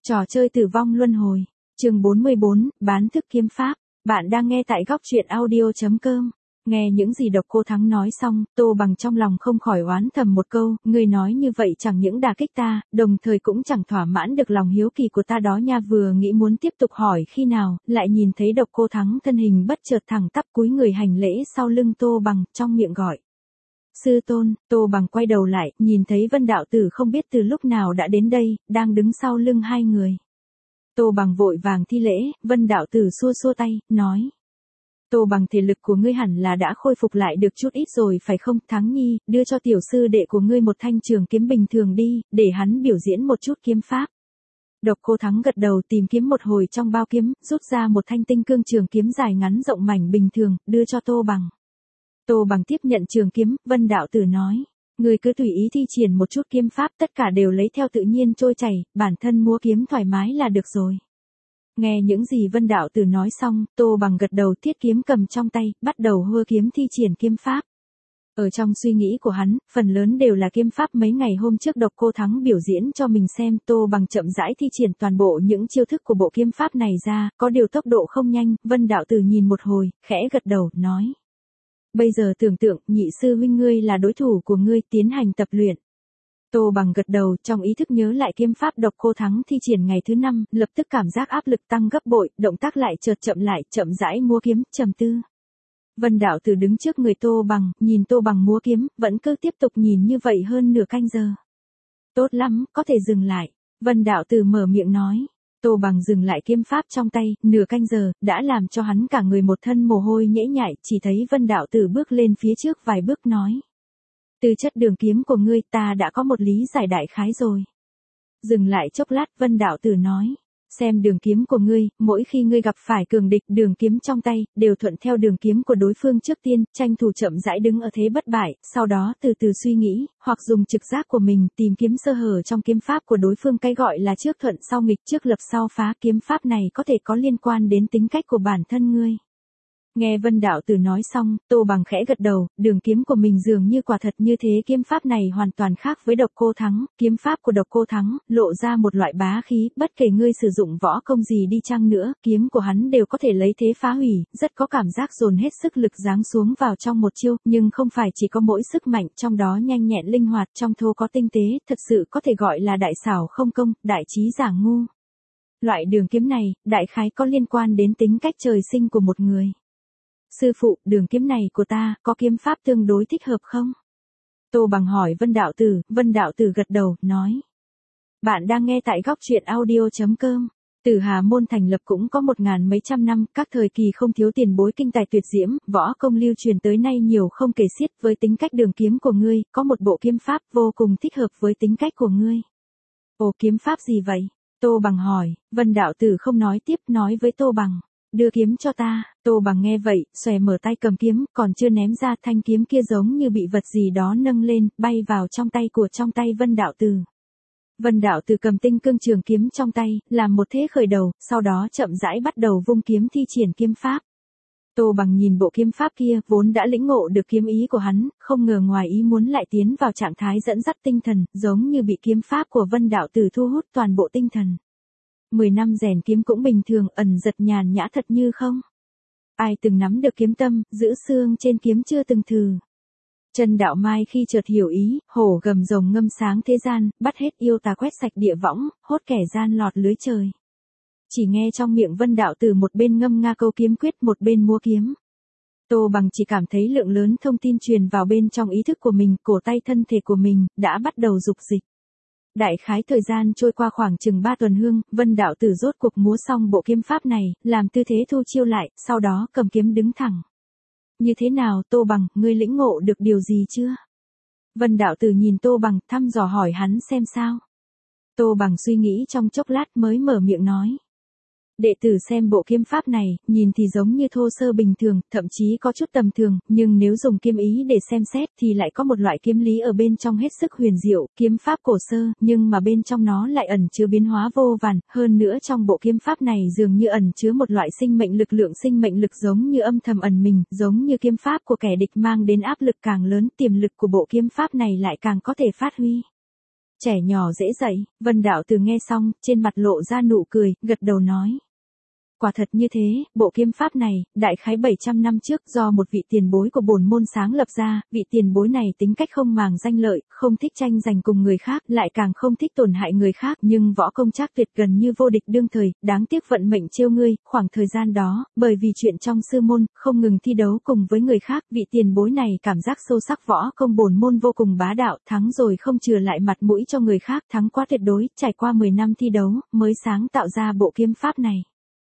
Trò chơi tử vong luân hồi. Chương 44, bán thức kiếm pháp. Bạn đang nghe tại góc truyện audio.com. Nghe những gì Độc Cô Thắng nói xong, Tô Bằng trong lòng không khỏi oán thầm một câu, ngươi nói như vậy chẳng những đả kích ta, đồng thời cũng chẳng thỏa mãn được lòng hiếu kỳ của ta đó nha. Vừa nghĩ muốn tiếp tục hỏi khi nào, lại nhìn thấy Độc Cô Thắng thân hình bất chợt thẳng tắp cúi người hành lễ sau lưng Tô Bằng, trong miệng gọi. Sư tôn. Tô Bằng quay đầu lại, nhìn thấy Vân đạo tử không biết từ lúc nào đã đến đây, đang đứng sau lưng hai người. Tô Bằng vội vàng thi lễ, Vân đạo tử xua xua tay, nói. Tô Bằng, thể lực của ngươi hẳn là đã khôi phục lại được chút ít rồi phải không? Thắng Nhi, đưa cho tiểu sư đệ của ngươi một thanh trường kiếm bình thường đi, để hắn biểu diễn một chút kiếm pháp. Độc Cô Thắng gật đầu, tìm kiếm một hồi trong bao kiếm, rút ra một thanh tinh cương trường kiếm dài ngắn rộng mảnh bình thường, đưa cho Tô Bằng. Tô Bằng tiếp nhận trường kiếm, Vân đạo tử nói. Ngươi cứ tùy ý thi triển một chút kiếm pháp, tất cả đều lấy theo tự nhiên trôi chảy, bản thân múa kiếm thoải mái là được rồi. Nghe những gì Vân đạo tử nói xong, Tô Bằng gật đầu, thiết kiếm cầm trong tay, bắt đầu hơ kiếm thi triển kiếm pháp. Ở trong suy nghĩ của hắn, phần lớn đều là kiếm pháp mấy ngày hôm trước Độc Cô Thắng biểu diễn cho mình xem. Tô Bằng chậm rãi thi triển toàn bộ những chiêu thức của bộ kiếm pháp này ra, có điều tốc độ không nhanh. Vân đạo tử nhìn một hồi, khẽ gật đầu, nói. Bây giờ tưởng tượng, nhị sư huynh ngươi là đối thủ của ngươi, tiến hành tập luyện. Tô Bằng gật đầu, trong ý thức nhớ lại kiếm pháp Độc Cô Thắng thi triển ngày thứ 5, lập tức cảm giác áp lực tăng gấp bội, động tác lại chợt chậm lại, chậm rãi múa kiếm, trầm tư. Vân đạo tử đứng trước người Tô Bằng, nhìn Tô Bằng múa kiếm, vẫn cứ tiếp tục nhìn như vậy hơn nửa canh giờ. Tốt lắm, có thể dừng lại. Vân đạo tử mở miệng nói. Tô Bằng dừng lại kiếm pháp trong tay, nửa canh giờ, đã làm cho hắn cả người một thân mồ hôi nhễ nhại, chỉ thấy Vân đạo tử bước lên phía trước vài bước nói. Từ chất đường kiếm của ngươi ta đã có một lý giải đại khái rồi. Dừng lại chốc lát, Vân đạo tử nói. Xem đường kiếm của ngươi, mỗi khi ngươi gặp phải cường địch, đường kiếm trong tay, đều thuận theo đường kiếm của đối phương trước tiên, tranh thủ chậm rãi đứng ở thế bất bại, sau đó từ từ suy nghĩ, hoặc dùng trực giác của mình tìm kiếm sơ hở trong kiếm pháp của đối phương. Cái gọi là trước thuận sau nghịch, trước lập sau phá, kiếm pháp này có thể có liên quan đến tính cách của bản thân ngươi. Nghe Vân đạo tử nói xong, Tô Bằng khẽ gật đầu, đường kiếm của mình dường như quả thật như thế. Kiếm pháp này hoàn toàn khác với Độc Cô Thắng, kiếm pháp của Độc Cô Thắng lộ ra một loại bá khí, bất kể ngươi sử dụng võ công gì đi chăng nữa, kiếm của hắn đều có thể lấy thế phá hủy, rất có cảm giác dồn hết sức lực giáng xuống vào trong một chiêu, nhưng không phải chỉ có mỗi sức mạnh, trong đó nhanh nhẹn linh hoạt, trong thô có tinh tế, thật sự có thể gọi là đại xảo không công, đại trí giả ngu. Loại đường kiếm này, đại khái có liên quan đến tính cách trời sinh của một người. Sư phụ, đường kiếm này của ta, có kiếm pháp tương đối thích hợp không? Tô Bằng hỏi Vân đạo tử gật đầu, nói. Bạn đang nghe tại góc truyện audio.com. Tử Hà môn thành lập cũng có 1000 mấy trăm năm, các thời kỳ không thiếu tiền bối kinh tài tuyệt diễm, võ công lưu truyền tới nay nhiều không kể xiết. Với tính cách đường kiếm của ngươi, có một bộ kiếm pháp vô cùng thích hợp với tính cách của ngươi. Ồ, kiếm pháp gì vậy? Tô Bằng hỏi. Vân đạo tử không nói tiếp, nói với Tô Bằng. Đưa kiếm cho ta. Tô Bằng nghe vậy, xòe mở tay cầm kiếm, còn chưa ném ra, thanh kiếm kia giống như bị vật gì đó nâng lên, bay vào trong tay Vân đạo tử. Vân đạo tử cầm tinh cương trường kiếm trong tay, làm một thế khởi đầu, sau đó chậm rãi bắt đầu vung kiếm thi triển kiếm pháp. Tô Bằng nhìn bộ kiếm pháp kia, vốn đã lĩnh ngộ được kiếm ý của hắn, không ngờ ngoài ý muốn lại tiến vào trạng thái dẫn dắt tinh thần, giống như bị kiếm pháp của Vân đạo tử thu hút toàn bộ tinh thần. 10 năm rèn kiếm cũng bình thường, ẩn giật nhàn nhã thật như không. Ai từng nắm được kiếm tâm, giữ xương trên kiếm chưa từng thử. Trần Đạo Mai khi chợt hiểu ý, hổ gầm rồng ngâm sáng thế gian, bắt hết yêu tà quét sạch địa võng, hốt kẻ gian lọt lưới trời. Chỉ nghe trong miệng Vân đạo tử một bên ngâm nga câu kiếm quyết, một bên múa kiếm. Tô Bằng chỉ cảm thấy lượng lớn thông tin truyền vào bên trong ý thức của mình, cổ tay thân thể của mình đã bắt đầu dục dịch. Đại khái thời gian trôi qua khoảng chừng 3 tuần hương, Vân đạo tử rốt cuộc múa xong bộ kiếm pháp này, làm tư thế thu chiêu lại, sau đó cầm kiếm đứng thẳng. Như thế nào, Tô Bằng, ngươi lĩnh ngộ được điều gì chưa? Vân đạo tử nhìn Tô Bằng, thăm dò hỏi hắn xem sao. Tô Bằng suy nghĩ trong chốc lát mới mở miệng nói. Đệ tử xem bộ kiếm pháp này, nhìn thì giống như thô sơ bình thường, thậm chí có chút tầm thường, nhưng nếu dùng kiếm ý để xem xét thì lại có một loại kiếm lý ở bên trong hết sức huyền diệu, kiếm pháp cổ sơ, nhưng mà bên trong nó lại ẩn chứa biến hóa vô vàn, hơn nữa trong bộ kiếm pháp này dường như ẩn chứa một loại sinh mệnh lực, lượng sinh mệnh lực giống như âm thầm ẩn mình, giống như kiếm pháp của kẻ địch mang đến áp lực càng lớn, tiềm lực của bộ kiếm pháp này lại càng có thể phát huy. Trẻ nhỏ dễ dạy, Vân Đạo Từ nghe xong, trên mặt lộ ra nụ cười, gật đầu nói. Quả thật như thế, bộ kiếm pháp này, đại khái 700 năm trước do một vị tiền bối của bổn môn sáng lập ra, vị tiền bối này tính cách không màng danh lợi, không thích tranh giành cùng người khác, lại càng không thích tổn hại người khác, nhưng võ công trác tuyệt gần như vô địch đương thời, đáng tiếc vận mệnh trêu ngươi, khoảng thời gian đó, bởi vì chuyện trong sư môn, không ngừng thi đấu cùng với người khác, vị tiền bối này cảm giác sâu sắc võ công bổn môn vô cùng bá đạo, thắng rồi không chừa lại mặt mũi cho người khác, thắng quá tuyệt đối, trải qua 10 năm thi đấu, mới sáng tạo ra bộ kiếm pháp này.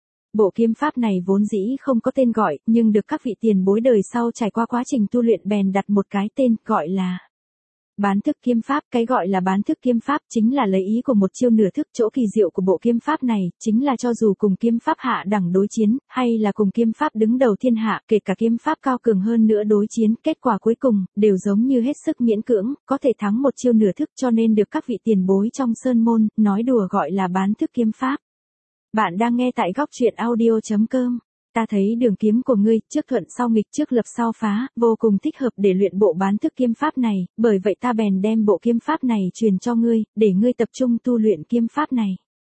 Bộ kiếm pháp này vốn dĩ không có tên gọi, nhưng được các vị tiền bối đời sau trải qua quá trình tu luyện bèn đặt một cái tên, gọi là bán thức kiếm pháp. Cái gọi là bán thức kiếm pháp chính là lấy ý của một chiêu nửa thức. Chỗ kỳ diệu của bộ kiếm pháp này, chính là cho dù cùng kiếm pháp hạ đẳng đối chiến, hay là cùng kiếm pháp đứng đầu thiên hạ, kể cả kiếm pháp cao cường hơn nữa đối chiến, kết quả cuối cùng, đều giống như hết sức miễn cưỡng, có thể thắng một chiêu nửa thức, cho nên được các vị tiền bối trong sơn môn, nói đùa gọi là bán thức kiếm pháp. Bạn đang nghe tại góc truyện audio.com. Ta thấy đường kiếm của ngươi, trước thuận sau nghịch, trước lập sau phá, vô cùng thích hợp để luyện bộ bán thức kiếm pháp này, bởi vậy ta bèn đem bộ kiếm pháp này truyền cho ngươi, để ngươi tập trung tu luyện kiếm pháp này.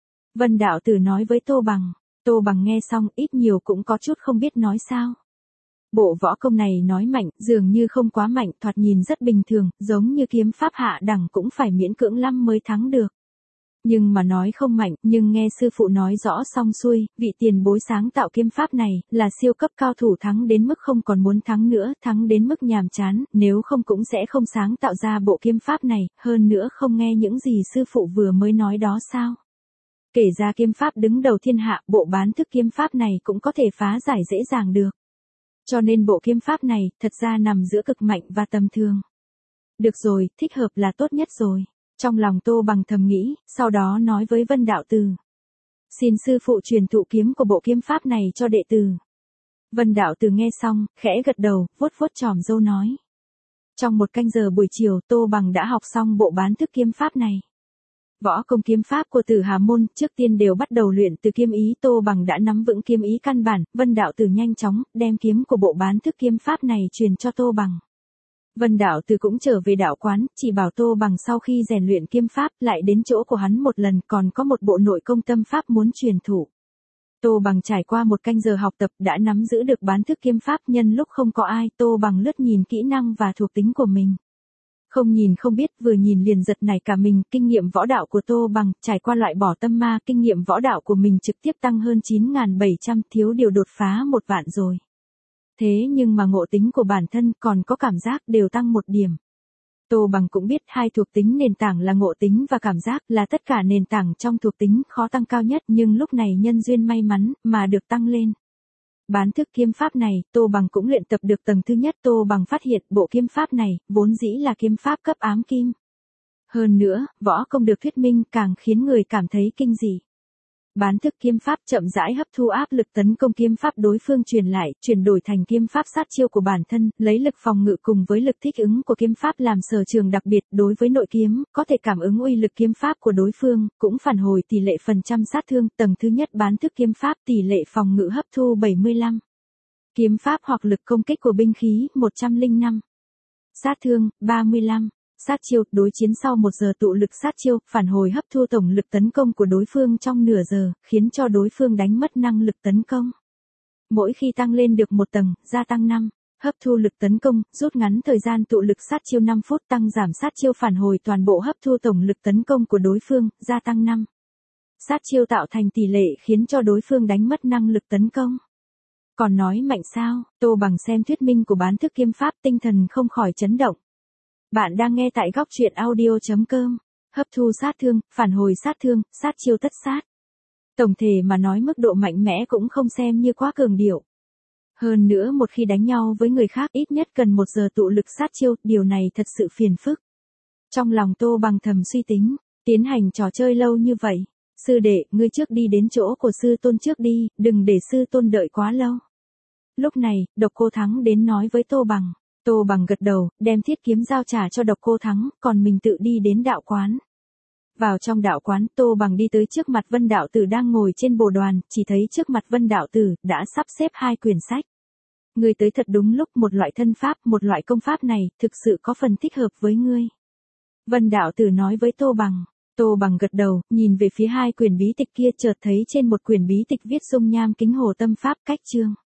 Vân Đạo Tử nói với Tô Bằng. Tô Bằng nghe xong, ít nhiều cũng có chút không biết nói sao. Bộ võ công này nói mạnh, dường như không quá mạnh, thoạt nhìn rất bình thường, giống như kiếm pháp hạ đẳng cũng phải miễn cưỡng lắm mới thắng được. Nhưng mà nói không mạnh, nhưng nghe sư phụ nói rõ xong xuôi, vị tiền bối sáng tạo kiếm pháp này, là siêu cấp cao thủ thắng đến mức không còn muốn thắng nữa, thắng đến mức nhàm chán, nếu không cũng sẽ không sáng tạo ra bộ kiếm pháp này, hơn nữa không nghe những gì sư phụ vừa mới nói đó sao. Kể ra kiếm pháp đứng đầu thiên hạ, bộ bán thức kiếm pháp này cũng có thể phá giải dễ dàng được. Cho nên bộ kiếm pháp này, thật ra nằm giữa cực mạnh và tầm thường. Được rồi, thích hợp là tốt nhất rồi. Trong lòng Tô Bằng thầm nghĩ, sau đó nói với Vân Đạo Từ. Xin sư phụ truyền thụ kiếm của bộ kiếm pháp này cho đệ tử. Vân Đạo Từ nghe xong, khẽ gật đầu, vuốt vuốt chòm râu nói. Trong 1 canh giờ buổi chiều, Tô Bằng đã học xong bộ bán thức kiếm pháp này. Võ công kiếm pháp của Tử Hà môn, trước tiên đều bắt đầu luyện từ kiếm ý. Tô Bằng đã nắm vững kiếm ý căn bản, Vân Đạo Từ nhanh chóng, đem kiếm của bộ bán thức kiếm pháp này truyền cho Tô Bằng. Vân Đạo Từ cũng trở về đạo quán, chỉ bảo Tô Bằng sau khi rèn luyện kiếm pháp, lại đến chỗ của hắn một lần, còn có một bộ nội công tâm pháp muốn truyền thụ. Tô Bằng trải qua 1 canh giờ học tập, đã nắm giữ được bán thức kiếm pháp. Nhân lúc không có ai, Tô Bằng lướt nhìn kỹ năng và thuộc tính của mình. Không nhìn không biết, vừa nhìn liền giật nảy cả mình. Kinh nghiệm võ đạo của Tô Bằng, trải qua loại bỏ tâm ma, kinh nghiệm võ đạo của mình trực tiếp tăng hơn 9.700, thiếu điều đột phá 1 vạn rồi. Thế nhưng mà ngộ tính của bản thân còn có cảm giác đều tăng 1 điểm. Tô Bằng cũng biết 2 thuộc tính nền tảng là ngộ tính và cảm giác, là tất cả nền tảng trong thuộc tính khó tăng cao nhất, nhưng lúc này nhân duyên may mắn mà được tăng lên. Bán thức kiếm pháp này, Tô Bằng cũng luyện tập được tầng thứ nhất. Tô Bằng phát hiện bộ kiếm pháp này vốn dĩ là kiếm pháp cấp ám kim. Hơn nữa, võ công được thuyết minh càng khiến người cảm thấy kinh dị. Bán thức kiếm pháp chậm rãi hấp thu áp lực tấn công kiếm pháp đối phương truyền lại, chuyển đổi thành kiếm pháp sát chiêu của bản thân, lấy lực phòng ngự cùng với lực thích ứng của kiếm pháp làm sở trường đặc biệt. Đối với nội kiếm, có thể cảm ứng uy lực kiếm pháp của đối phương, cũng phản hồi tỷ lệ phần trăm sát thương. Tầng thứ nhất bán thức kiếm pháp, tỷ lệ phòng ngự hấp thu 75. Kiếm pháp hoặc lực công kích của binh khí 105. Sát thương 35. Sát chiêu, đối chiến sau 1 giờ tụ lực sát chiêu, phản hồi hấp thu tổng lực tấn công của đối phương trong nửa giờ, khiến cho đối phương đánh mất năng lực tấn công. Mỗi khi tăng lên được 1 tầng, gia tăng 5. Hấp thu lực tấn công, rút ngắn thời gian tụ lực sát chiêu 5 phút, tăng giảm sát chiêu, phản hồi toàn bộ hấp thu tổng lực tấn công của đối phương, gia tăng 5. Sát chiêu tạo thành tỷ lệ khiến cho đối phương đánh mất năng lực tấn công. Còn nói mạnh sao? Tô Bằng xem thuyết minh của bán thức kiếm pháp, tinh thần không khỏi chấn động. Bạn đang nghe tại góc truyện audio.com. Hấp thu sát thương, phản hồi sát thương, sát chiêu tất sát. Tổng thể mà nói mức độ mạnh mẽ cũng không xem như quá cường điệu. Hơn nữa một khi đánh nhau với người khác ít nhất cần 1 giờ tụ lực sát chiêu, điều này thật sự phiền phức. Trong lòng Tô Bằng thầm suy tính, tiến hành trò chơi lâu như vậy. Sư đệ, ngươi trước đi đến chỗ của sư tôn trước đi, đừng để sư tôn đợi quá lâu. Lúc này, Độc Cô Thắng đến nói với Tô Bằng. Tô Bằng gật đầu, đem thiết kiếm giao trả cho Độc Cô Thắng, còn mình tự đi đến đạo quán. Vào trong đạo quán, Tô Bằng đi tới trước mặt Vân Đạo Tử đang ngồi trên bồ đoàn, chỉ thấy trước mặt Vân Đạo Tử đã sắp xếp 2 quyển sách. Ngươi tới thật đúng lúc, một loại thân pháp, một loại công pháp này, thực sự có phần thích hợp với ngươi. Vân đạo tử nói với Tô Bằng. Tô Bằng gật đầu, nhìn về phía hai quyển bí tịch kia chợt thấy trên một quyển bí tịch viết dung nham kính hồ tâm pháp cách chương.